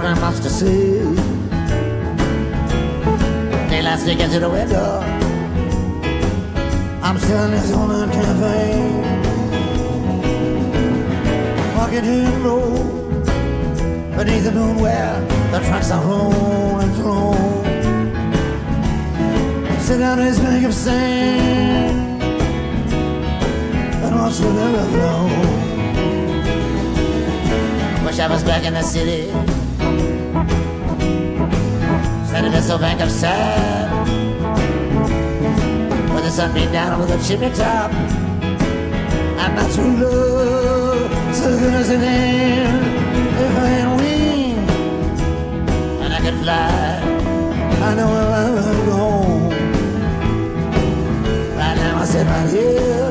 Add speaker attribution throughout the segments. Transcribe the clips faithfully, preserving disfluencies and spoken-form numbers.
Speaker 1: nothing much to see. Daylight sneaking through the window. I'm still in this online cafe. Walking to the road beneath the moon where the trucks are rolling through. Sit down in this bank of sand and watch the river flow. Wish I was back in the city, standing in this bank of sand, with the sun beat down over the chimney top. I'm not true love, so good as an end. If I had wings and I could fly, I know where I would go. Right now I sit right here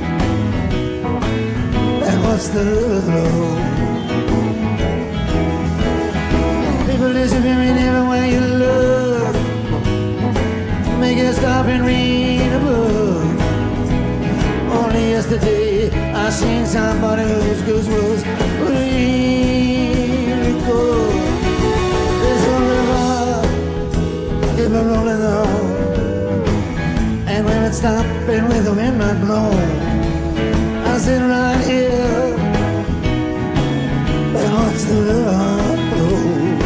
Speaker 1: and watch the river flow. People disappearing everywhere you look. Make you stop and read a book. Only yesterday I seen somebody whose goose was really good. There's a river, keep it rolling on, and when it stops and when the wind might blow, I sit right here and watch the river flow.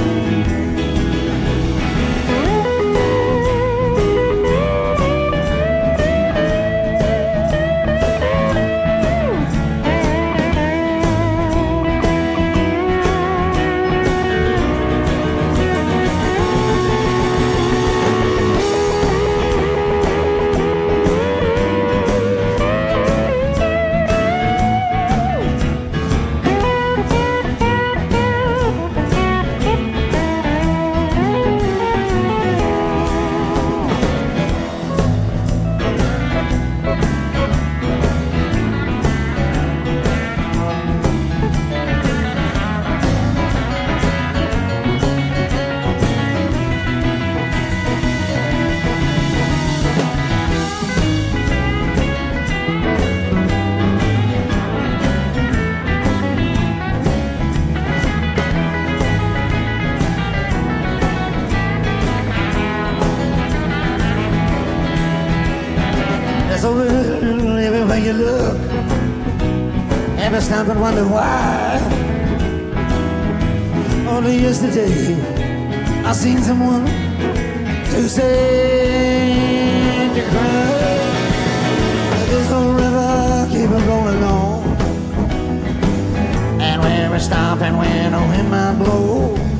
Speaker 1: Everywhere you look, every stop and wonder why. Only yesterday I seen someone to say to cry. This whole river keep it rolling on, and where it stop and when the wind might blow,